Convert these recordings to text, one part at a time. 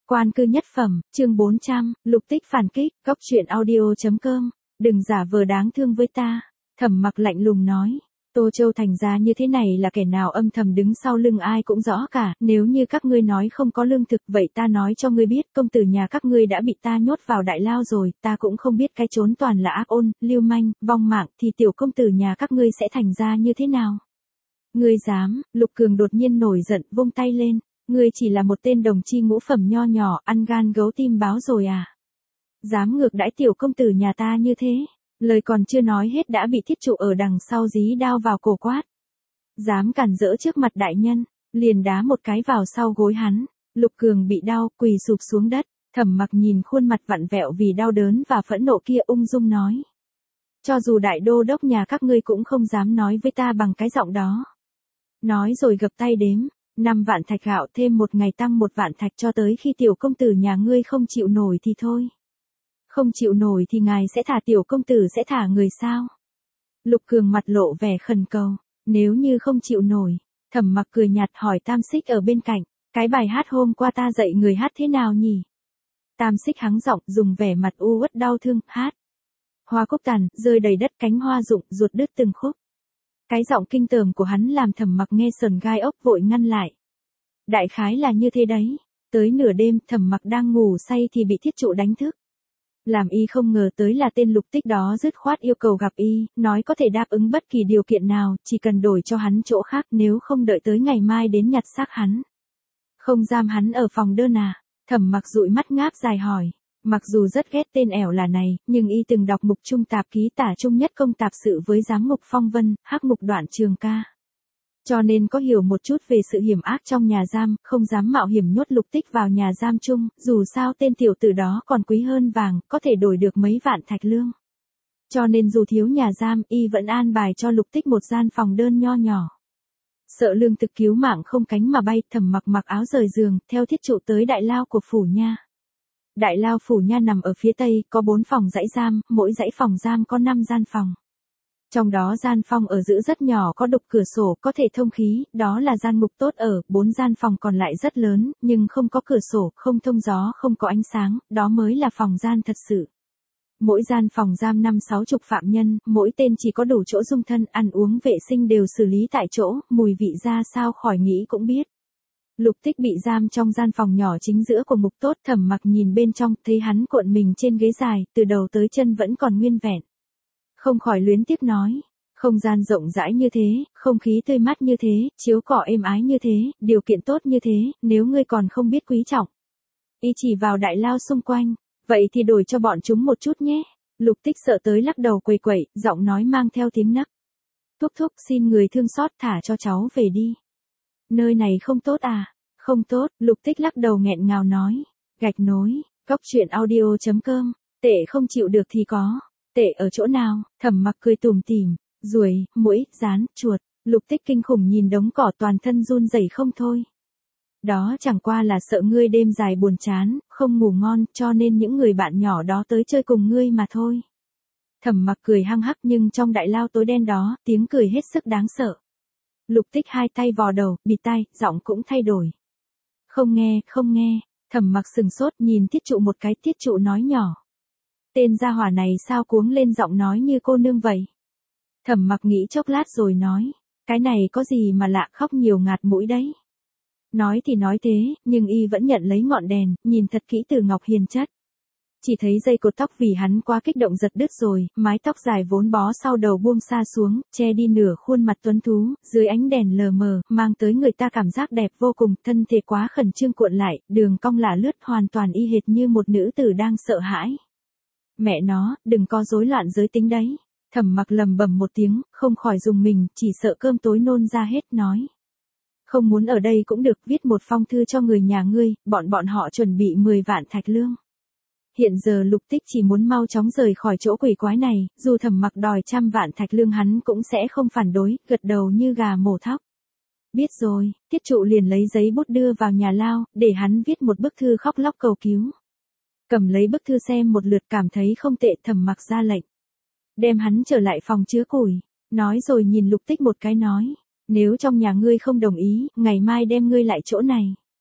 Quan cư nhất phẩm, chương 400, Lục Tích phản kích, Cóc truyện audio.com. Đừng giả vờ đáng thương với ta. Thẩm Mặc lạnh lùng nói. Tô Châu thành ra như thế này là kẻ nào âm thầm đứng sau lưng ai cũng rõ cả, nếu như các ngươi nói không có lương thực vậy ta nói cho ngươi biết, công tử nhà các ngươi đã bị ta nhốt vào đại lao rồi, ta cũng không biết cái trốn toàn là ác ôn, lưu manh, vong mạng, thì tiểu công tử nhà các ngươi sẽ thành ra như thế nào? Ngươi dám? Lục Cường đột nhiên nổi giận, vung tay lên. Ngươi chỉ là một tên đồng chi ngũ phẩm nho nhỏ, ăn gan gấu tim báo rồi à? Dám ngược đãi tiểu công tử nhà ta như thế? Lời còn chưa nói hết đã bị thiết trụ ở đằng sau dí đao vào cổ quát. Dám cản rỡ trước mặt đại nhân, liền đá một cái vào sau gối hắn. Lục Cường bị đau, quỳ sụp xuống đất. Thẩm Mặc nhìn khuôn mặt vặn vẹo vì đau đớn và phẫn nộ kia ung dung nói. Cho dù đại đô đốc nhà các ngươi cũng không dám nói với ta bằng cái giọng đó. Nói rồi gập tay đếm. 5 vạn thạch gạo thêm một ngày tăng 1 vạn thạch cho tới khi tiểu công tử nhà ngươi không chịu nổi thì thôi. Không chịu nổi thì ngài sẽ thả tiểu công tử sẽ thả người sao? Lục Cường mặt lộ vẻ khẩn cầu. Nếu như không chịu nổi, Thẩm Mặc cười nhạt hỏi Tam Xích ở bên cạnh. Cái bài hát hôm qua ta dạy người hát thế nào nhỉ? Tam Xích hắng giọng dùng vẻ mặt u uất đau thương, hát. Hoa cúc tàn, rơi đầy đất cánh hoa rụng, ruột đứt từng khúc. Cái giọng kinh tởm của hắn làm Thẩm Mặc nghe sờn gai ốc vội ngăn lại. Đại khái là như thế đấy. Tới nửa đêm Thẩm Mặc đang ngủ say thì bị thiết trụ đánh thức. Làm y không ngờ tới là tên Lục Tích đó dứt khoát yêu cầu gặp y, nói có thể đáp ứng bất kỳ điều kiện nào, chỉ cần đổi cho hắn chỗ khác nếu không đợi tới ngày mai đến nhặt xác hắn. Không giam hắn ở phòng đơn à? Thẩm Mặc dụi mắt ngáp dài hỏi. Mặc dù rất ghét tên ẻo là này, nhưng y từng đọc mục trung tạp ký tả trung nhất công tạp sự với giám ngục Phong Vân, hắc ngục Đoạn Trường Ca. Cho nên có hiểu một chút về sự hiểm ác trong nhà giam, không dám mạo hiểm nhốt Lục Tích vào nhà giam chung, dù sao tên tiểu tử đó còn quý hơn vàng, có thể đổi được mấy vạn thạch lương. Cho nên dù thiếu nhà giam, y vẫn an bài cho Lục Tích một gian phòng đơn nho nhỏ. Sợ lương thực cứu mạng không cánh mà bay, Thẩm Mặc mặc áo rời giường, theo thiết trụ tới đại lao của phủ nha. Đại lao phủ nha nằm ở phía tây, có 4 phòng dãy giam, mỗi dãy phòng giam có 5 gian phòng. Trong đó gian phòng ở giữa rất nhỏ có đục cửa sổ, có thể thông khí, đó là gian ngục tốt ở, 4 gian phòng còn lại rất lớn, nhưng không có cửa sổ, không thông gió, không có ánh sáng, đó mới là phòng gian thật sự. Mỗi gian phòng giam 50-60 phạm nhân, mỗi tên chỉ có đủ chỗ dung thân, ăn uống vệ sinh đều xử lý tại chỗ, mùi vị ra sao khỏi nghĩ cũng biết. Lục Tích bị giam trong gian phòng nhỏ chính giữa của ngục tốt, Thẩm Mặc nhìn bên trong, thấy hắn cuộn mình trên ghế dài, từ đầu tới chân vẫn còn nguyên vẹn. Không khỏi luyến tiếc nói, không gian rộng rãi như thế, không khí tươi mát như thế, chiếu cỏ êm ái như thế, điều kiện tốt như thế, nếu ngươi còn không biết quý trọng. Y chỉ vào đại lao xung quanh, vậy thì đổi cho bọn chúng một chút nhé. Lục Tích sợ tới lắc đầu quẩy quẩy, giọng nói mang theo tiếng nấc. Thúc thúc xin người thương xót thả cho cháu về đi. Nơi này không tốt à? Không tốt, Lục Tích lắc đầu nghẹn ngào nói. Gạch nối, Cóc truyện audio.com, tệ không chịu được thì có. Tệ ở chỗ nào? Thẩm Mặc cười tủm tỉm, ruồi, muỗi, gián, chuột. Lục Tích kinh khủng nhìn đống cỏ toàn thân run rẩy không thôi. Đó chẳng qua là sợ ngươi đêm dài buồn chán, không ngủ ngon, cho nên những người bạn nhỏ đó tới chơi cùng ngươi mà thôi. Thẩm Mặc cười hăng hắc nhưng trong đại lao tối đen đó, tiếng cười hết sức đáng sợ. Lục Tích hai tay vò đầu, bịt tai, giọng cũng thay đổi. Không nghe, không nghe. Thẩm Mặc sừng sốt nhìn thiết trụ một cái, thiết trụ nói nhỏ. Tên gia hỏa này sao cuống lên giọng nói như cô nương vậy? Thẩm Mặc nghĩ chốc lát rồi nói. Cái này có gì mà lạ, khóc nhiều ngạt mũi đấy. Nói thì nói thế, nhưng y vẫn nhận lấy ngọn đèn, nhìn thật kỹ từ ngọc hiền chất. Chỉ thấy dây cột tóc vì hắn quá kích động giật đứt rồi, mái tóc dài vốn bó sau đầu buông xa xuống, che đi nửa khuôn mặt tuấn tú, dưới ánh đèn lờ mờ, mang tới người ta cảm giác đẹp vô cùng, thân thể quá khẩn trương cuộn lại, đường cong lả lướt hoàn toàn y hệt như một nữ tử đang sợ hãi. Mẹ nó, đừng có rối loạn giới tính đấy. Thẩm Mặc lầm bầm một tiếng, không khỏi dùng mình, chỉ sợ cơm tối nôn ra hết, nói. Không muốn ở đây cũng được, viết một phong thư cho người nhà ngươi, bọn họ chuẩn bị 10 vạn thạch lương. Hiện giờ Lục Tích chỉ muốn mau chóng rời khỏi chỗ quỷ quái này, dù Thẩm Mặc đòi 100 vạn thạch lương hắn cũng sẽ không phản đối, gật đầu như gà mổ thóc. Biết rồi, thiết trụ liền lấy giấy bút đưa vào nhà lao, để hắn viết một bức thư khóc lóc cầu cứu. Cầm lấy bức thư xem một lượt cảm thấy không tệ, Thẩm Mặc ra lệnh. Đem hắn trở lại phòng chứa củi, nói rồi nhìn Lục Tích một cái nói. Nếu trong nhà ngươi không đồng ý, ngày mai đem ngươi lại chỗ này.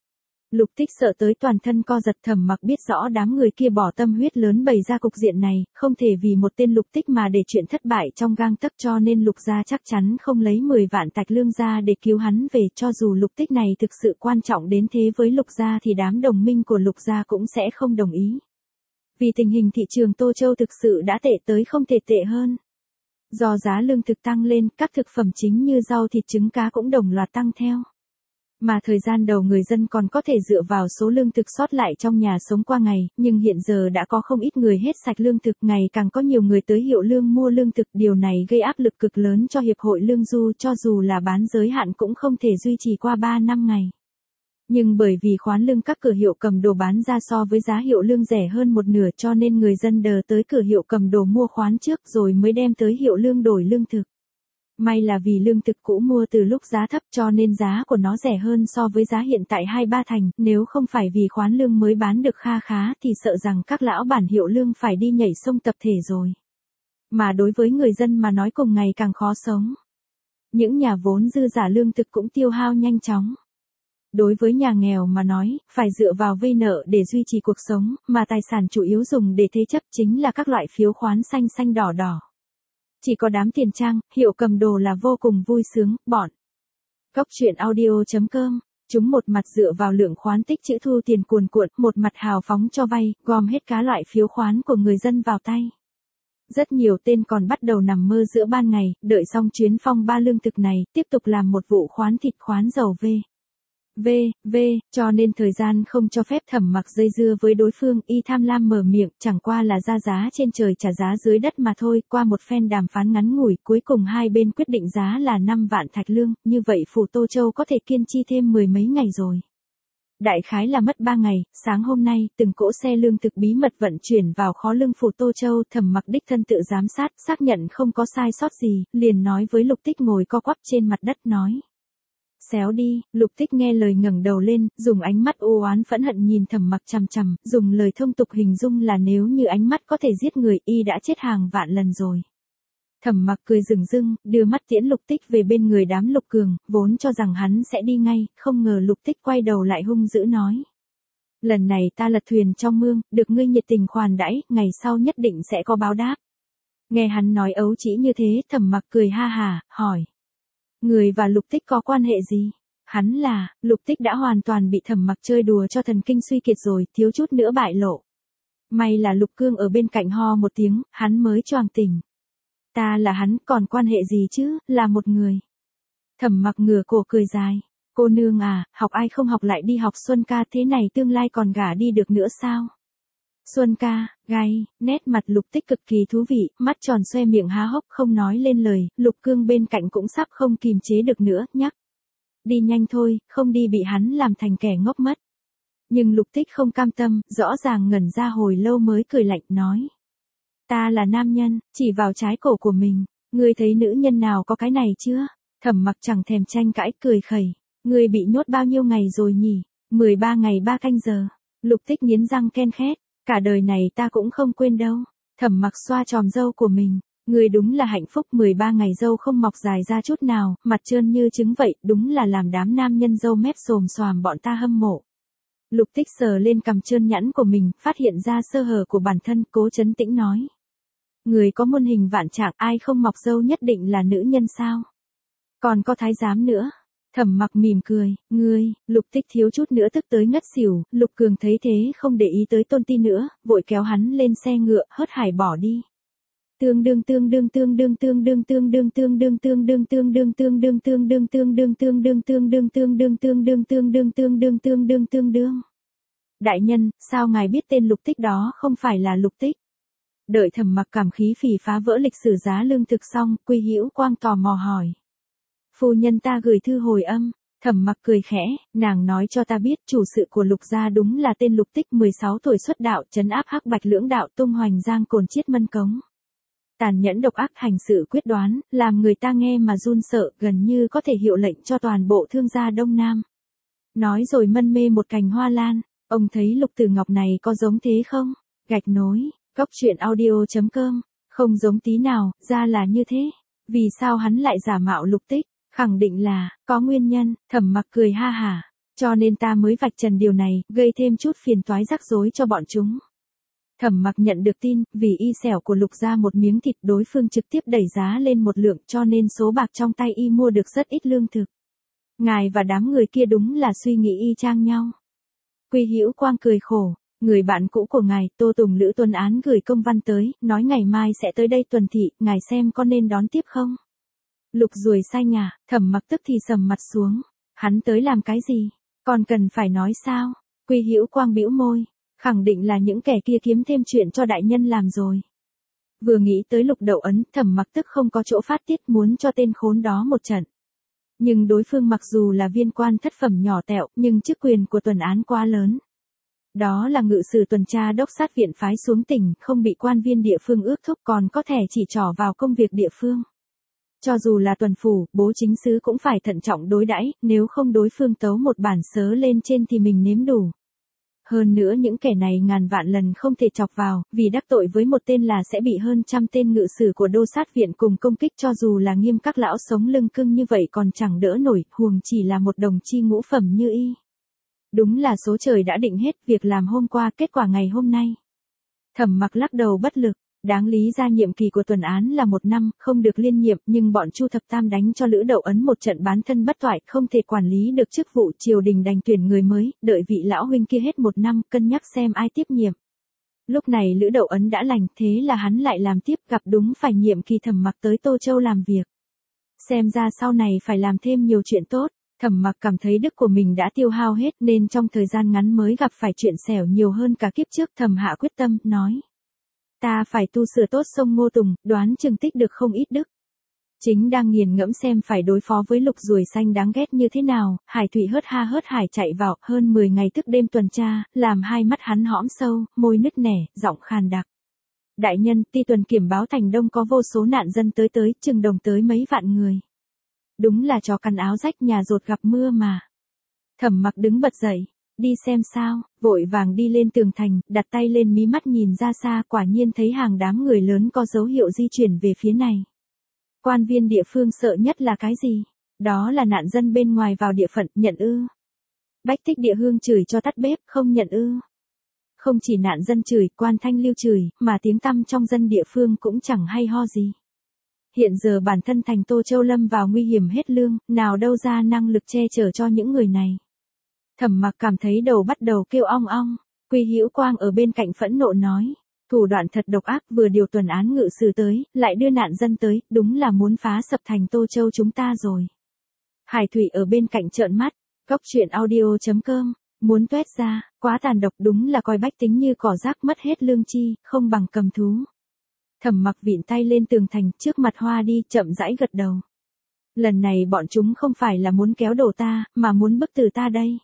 Lục Tích sợ tới toàn thân co giật. Thẩm Mặc biết rõ đám người kia bỏ tâm huyết lớn bày ra cục diện này, không thể vì một tên Lục Tích mà để chuyện thất bại trong gang tấc, cho nên Lục gia chắc chắn không lấy 10 vạn tạch lương ra để cứu hắn về. Cho dù Lục Tích này thực sự quan trọng đến thế với Lục gia thì đám đồng minh của Lục gia cũng sẽ không đồng ý. Vì tình hình thị trường Tô Châu thực sự đã tệ tới không thể tệ hơn. Do giá lương thực tăng lên, các thực phẩm chính như rau thịt trứng cá cũng đồng loạt tăng theo. Mà thời gian đầu người dân còn có thể dựa vào số lương thực sót lại trong nhà sống qua ngày, nhưng hiện giờ đã có không ít người hết sạch lương thực, ngày càng có nhiều người tới hiệu lương mua lương thực, điều này gây áp lực cực lớn cho Hiệp hội Lương Du, cho dù là bán giới hạn cũng không thể duy trì qua 3 năm ngày. Nhưng bởi vì khoán lương các cửa hiệu cầm đồ bán ra so với giá hiệu lương rẻ hơn một nửa, cho nên người dân đờ tới cửa hiệu cầm đồ mua khoán trước rồi mới đem tới hiệu lương đổi lương thực. May là vì lương thực cũ mua từ lúc giá thấp cho nên giá của nó rẻ hơn so với giá hiện tại 2-3 thành, nếu không phải vì khoán lương mới bán được kha khá thì sợ rằng các lão bản hiệu lương phải đi nhảy sông tập thể rồi. Mà đối với người dân mà nói cùng ngày càng khó sống. Những nhà vốn dư giả lương thực cũng tiêu hao nhanh chóng. Đối với nhà nghèo mà nói, phải dựa vào vay nợ để duy trì cuộc sống, mà tài sản chủ yếu dùng để thế chấp chính là các loại phiếu khoán xanh xanh đỏ đỏ. Chỉ có đám tiền trang, hiệu cầm đồ là vô cùng vui sướng, bọn. Cóc truyện audio.com, chúng một mặt dựa vào lượng khoán tích trữ thu tiền cuồn cuộn, một mặt hào phóng cho vay, gom hết các loại phiếu khoán của người dân vào tay. Rất nhiều tên còn bắt đầu nằm mơ giữa ban ngày, đợi xong chuyến phong ba lương thực này, tiếp tục làm một vụ khoán thịt khoán dầu cho nên thời gian không cho phép. Thẩm Mặc dây dưa với đối phương, y tham lam mở miệng, chẳng qua là ra giá trên trời trả giá dưới đất mà thôi. Qua một phen đàm phán ngắn ngủi, cuối cùng hai bên quyết định giá là 5 vạn thạch lương, như vậy phủ Tô Châu có thể kiên chi thêm 10 mấy ngày rồi. Đại khái là mất 3 ngày, sáng hôm nay, từng cỗ xe lương thực bí mật vận chuyển vào kho lương phủ Tô Châu. Thẩm Mặc đích thân tự giám sát, xác nhận không có sai sót gì, liền nói với Lục Tích ngồi co quắp trên mặt đất nói. Xéo đi. Lục Tích nghe lời ngẩng đầu lên, dùng ánh mắt u oán phẫn hận nhìn Thẩm Mặc chằm chằm, dùng lời thông tục hình dung là nếu như ánh mắt có thể giết người, y đã chết hàng vạn lần rồi. Thẩm Mặc cười rừng rưng, đưa mắt tiễn Lục Tích về bên người đám Lục Cường, vốn cho rằng hắn sẽ đi ngay, không ngờ Lục Tích quay đầu lại hung dữ nói. Lần này ta lật thuyền trong mương, được ngươi nhiệt tình khoản đãi, ngày sau nhất định sẽ có báo đáp. Nghe hắn nói ấu trĩ như thế, Thẩm Mặc cười ha hà, hỏi. Người và Lục Tích có quan hệ gì? Hắn là, Lục Tích đã hoàn toàn bị Thẩm Mặc chơi đùa cho thần kinh suy kiệt rồi, thiếu chút nữa bại lộ. May là Lục Cương ở bên cạnh ho một tiếng, hắn mới choàng tỉnh. Ta là hắn, còn quan hệ gì chứ, là một người. Thẩm Mặc ngửa cổ cười dài. Cô nương à, học ai không học lại đi học Xuân ca, thế này tương lai còn gả đi được nữa sao? Xuân ca, gay, nét mặt Lục Tích cực kỳ thú vị, mắt tròn xoe miệng há hốc không nói lên lời, Lục Cương bên cạnh cũng sắp không kìm chế được nữa, nhắc. Đi nhanh thôi, không đi bị hắn làm thành kẻ ngốc mất. Nhưng Lục Tích không cam tâm, rõ ràng ngẩn ra hồi lâu mới cười lạnh nói. Ta là nam nhân, chỉ vào trái cổ của mình, ngươi thấy nữ nhân nào có cái này chưa? Thẩm Mặc chẳng thèm tranh cãi, cười khẩy. Ngươi bị nhốt bao nhiêu ngày rồi nhỉ? 13 ngày 3 canh giờ. Lục Tích nghiến răng ken khét. Cả đời này ta cũng không quên đâu. Thẩm Mặc xoa tròm râu của mình. Ngươi đúng là hạnh phúc, 13 ngày râu không mọc dài ra chút nào, mặt trơn như trứng vậy, đúng là làm đám nam nhân râu mép xồm xoàm bọn ta hâm mộ. Lục Tích sờ lên cằm trơn nhẵn của mình, phát hiện ra sơ hở của bản thân, cố trấn tĩnh nói. Người có muôn hình vạn trạng, ai không mọc râu nhất định là nữ nhân sao? Còn có thái giám nữa. Thẩm Mặc mỉm cười, ngươi. Lục Tích thiếu chút nữa tức tới ngất xỉu. Lục Cường thấy thế không để ý tới Tôn Ti nữa, vội kéo hắn lên xe ngựa, hớt hải bỏ đi. Tương đương tương đương tương đương tương đương tương đương tương đương tương đương tương đương tương đương tương đương tương đương tương đương tương đương tương đương tương đương tương đương tương đương tương đương tương đương. Đại nhân, sao ngài biết tên Lục Tích đó không phải là Lục Tích? Đợi Thẩm Mặc cảm khí phì phá vỡ lịch sử giá lương thực xong, Quy Hữu Quang tò mò hỏi. Phu nhân ta gửi thư hồi âm. Thẩm Mặc cười khẽ, nàng nói cho ta biết chủ sự của Lục gia đúng là tên Lục Tích, 16 tuổi xuất đạo, trấn áp Hắc Bạch lưỡng đạo, tung hoành giang cồn chiết mân cống. Tàn nhẫn độc ác, hành sự quyết đoán, làm người ta nghe mà run sợ, gần như có thể hiệu lệnh cho toàn bộ thương gia Đông Nam. Nói rồi mân mê một cành hoa lan. Ông thấy Lục Tử Ngọc này có giống thế không? Gạch nối, cóc truyện audio.com, không giống tí nào, ra là như thế. Vì sao hắn lại giả mạo Lục Tích? Khẳng định là, có nguyên nhân. Thẩm Mặc cười ha hả. Cho nên ta mới vạch trần điều này, gây thêm chút phiền toái rắc rối cho bọn chúng. Thẩm Mặc nhận được tin, vì y xẻo của Lục gia một miếng thịt, đối phương trực tiếp đẩy giá lên một lượng, cho nên số bạc trong tay y mua được rất ít lương thực. Ngài và đám người kia đúng là suy nghĩ y chang nhau. Quy Hữu Quang cười khổ, người bạn cũ của ngài, Tô Tùng Lữ Tuần Án gửi công văn tới, nói ngày mai sẽ tới đây tuần thị, ngài xem có nên đón tiếp không? Lục Ruồi Xanh à? Thẩm Mặc tức thì sầm mặt xuống. Hắn tới làm cái gì? Còn cần phải nói sao? Quy Hữu Quang bĩu môi, khẳng định là những kẻ kia kiếm thêm chuyện cho đại nhân làm rồi. Vừa nghĩ tới Lục Đậu Ấn, Thẩm Mặc tức không có chỗ phát tiết, muốn cho tên khốn đó một trận. Nhưng đối phương mặc dù là viên quan thất phẩm nhỏ tẹo, nhưng chức quyền của Tuần Án quá lớn. Đó là ngự sử tuần tra đốc sát viện phái xuống tỉnh, không bị quan viên địa phương ước thúc, còn có thể chỉ trỏ vào công việc địa phương. Cho dù là tuần phủ, bố chính sứ cũng phải thận trọng đối đãi, nếu không đối phương tấu một bản sớ lên trên thì mình nếm đủ. Hơn nữa những kẻ này ngàn vạn lần không thể chọc vào, vì đắc tội với một tên là sẽ bị hơn trăm tên ngự sử của đô sát viện cùng công kích, cho dù là Nghiêm các lão sống lưng cưng như vậy còn chẳng đỡ nổi, huống chỉ là một đồng chi ngũ phẩm như y. Đúng là số trời đã định hết, việc làm hôm qua kết quả ngày hôm nay. Thẩm Mặc lắc đầu bất lực, đáng lý ra nhiệm kỳ của Tuần Án là 1 năm, không được liên nhiệm, nhưng bọn Chu Thập Tam đánh cho Lữ Đậu Ấn một trận bán thân bất toại, không thể quản lý được chức vụ, triều đình đành tuyển người mới, đợi vị lão huynh kia hết 1 năm, cân nhắc xem ai tiếp nhiệm. Lúc này Lữ Đậu Ấn đã lành, thế là hắn lại làm tiếp, gặp đúng phải nhiệm kỳ Thẩm Mặc tới Tô Châu làm việc. Xem ra sau này phải làm thêm nhiều chuyện tốt. Thẩm Mặc cảm thấy đức của mình đã tiêu hao hết, nên trong thời gian ngắn mới gặp phải chuyện xẻo nhiều hơn cả kiếp trước. Thẩm hạ quyết tâm, nói. Ta phải tu sửa tốt sông Ngô Tùng, đoán chừng tích được không ít đức. Chính đang nghiền ngẫm xem phải đối phó với Lục Ruồi Xanh đáng ghét như thế nào, Hải Thụy hớt ha hớt hải chạy vào, hơn 10 ngày thức đêm tuần tra, làm hai mắt hắn hõm sâu, môi nứt nẻ, giọng khàn đặc. Đại nhân, ti tuần kiểm báo thành Đông có vô số nạn dân tới chừng đồng tới mấy vạn người. Đúng là chó cắn áo rách nhà rột gặp mưa mà. Thẩm Mặc đứng bật dậy, đi xem sao, vội vàng đi lên tường thành, đặt tay lên mí mắt nhìn ra xa, quả nhiên thấy hàng đám người lớn có dấu hiệu di chuyển về phía này. Quan viên địa phương sợ nhất là cái gì? Đó là nạn dân bên ngoài vào địa phận, nhận ư? Bách Thích Địa Hương chửi cho tắt bếp, không nhận ư? Không chỉ nạn dân chửi, quan thanh lưu chửi, mà tiếng tăm trong dân địa phương cũng chẳng hay ho gì. Hiện giờ bản thân thành Tô Châu lâm vào nguy hiểm hết lương, nào đâu ra năng lực che chở cho những người này. Thẩm Mặc cảm thấy đầu bắt đầu kêu ong ong. Quy Hữu Quang ở bên cạnh phẫn nộ nói, thủ đoạn thật độc ác, vừa điều Tuần Án ngự sử tới, lại đưa nạn dân tới, đúng là muốn phá sập thành Tô Châu chúng ta rồi. Hải Thụy ở bên cạnh trợn mắt, Góc Truyện Audio.com, muốn tuét ra, quá tàn độc, đúng là coi bách tính như cỏ rác, mất hết lương chi, không bằng cầm thú. Thẩm Mặc vịn tay lên tường thành, trước mặt Hoa đi, chậm rãi gật đầu. Lần này bọn chúng không phải là muốn kéo đổ ta, mà muốn bức tử ta đây.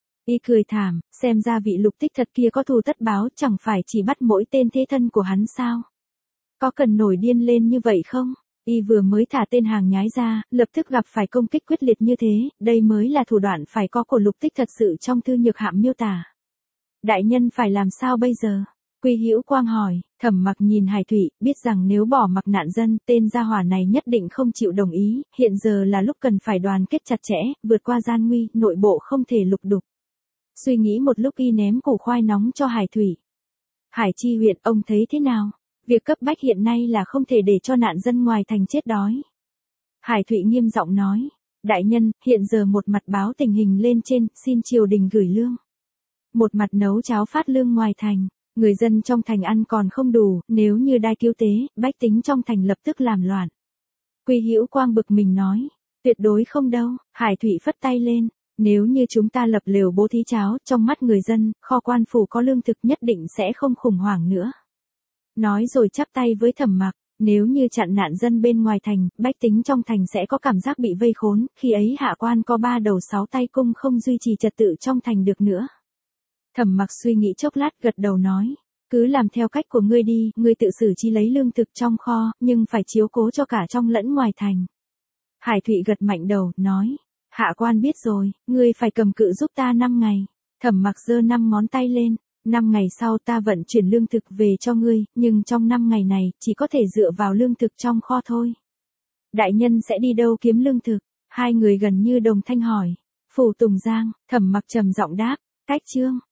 Y cười thảm, xem ra vị Lục Tích thật kia có thù tất báo, chẳng phải chỉ bắt mỗi tên thế thân của hắn sao? Có cần nổi điên lên như vậy không? Y vừa mới thả tên hàng nhái ra, lập tức gặp phải công kích quyết liệt như thế, đây mới là thủ đoạn phải có của Lục Tích thật sự trong thư nhược hạm miêu tả. Đại nhân phải làm sao bây giờ? Quy Hữu Quang hỏi. Thẩm Mặc nhìn Hải Thụy, biết rằng nếu bỏ mặc nạn dân, tên gia hỏa này nhất định không chịu đồng ý, hiện giờ là lúc cần phải đoàn kết chặt chẽ, vượt qua gian nguy, nội bộ không thể lục đục. Suy nghĩ một lúc y ném củ khoai nóng cho Hải Thụy. Hải Chi huyện, ông thấy thế nào? Việc cấp bách hiện nay là không thể để cho nạn dân ngoài thành chết đói. Hải Thụy nghiêm giọng nói, đại nhân, hiện giờ một mặt báo tình hình lên trên, xin triều đình gửi lương. Một mặt nấu cháo phát lương ngoài thành. Người dân trong thành ăn còn không đủ, nếu như đai cứu tế, bách tính trong thành lập tức làm loạn. Quy Hữu Quang bực mình nói, tuyệt đối không đâu. Hải Thụy phất tay lên, nếu như chúng ta lập lều bố thí cháo, trong mắt người dân, kho quan phủ có lương thực nhất định sẽ không khủng hoảng nữa. Nói rồi chắp tay với Thẩm Mặc, nếu như chặn nạn dân bên ngoài thành, bách tính trong thành sẽ có cảm giác bị vây khốn, khi ấy hạ quan có 3 đầu 6 tay cung không duy trì trật tự trong thành được nữa. Thẩm Mặc suy nghĩ chốc lát gật đầu nói, cứ làm theo cách của ngươi đi, ngươi tự xử chi lấy lương thực trong kho, nhưng phải chiếu cố cho cả trong lẫn ngoài thành. Hải Thụy gật mạnh đầu, nói, hạ quan biết rồi, ngươi phải cầm cự giúp ta 5 ngày. Thẩm Mặc giơ 5 ngón tay lên, 5 ngày sau ta vận chuyển lương thực về cho ngươi, nhưng trong 5 ngày này, chỉ có thể dựa vào lương thực trong kho thôi. Đại nhân sẽ đi đâu kiếm lương thực? Hai người gần như đồng thanh hỏi. Phủ Tùng Giang, Thẩm Mặc trầm giọng đáp, cách chương.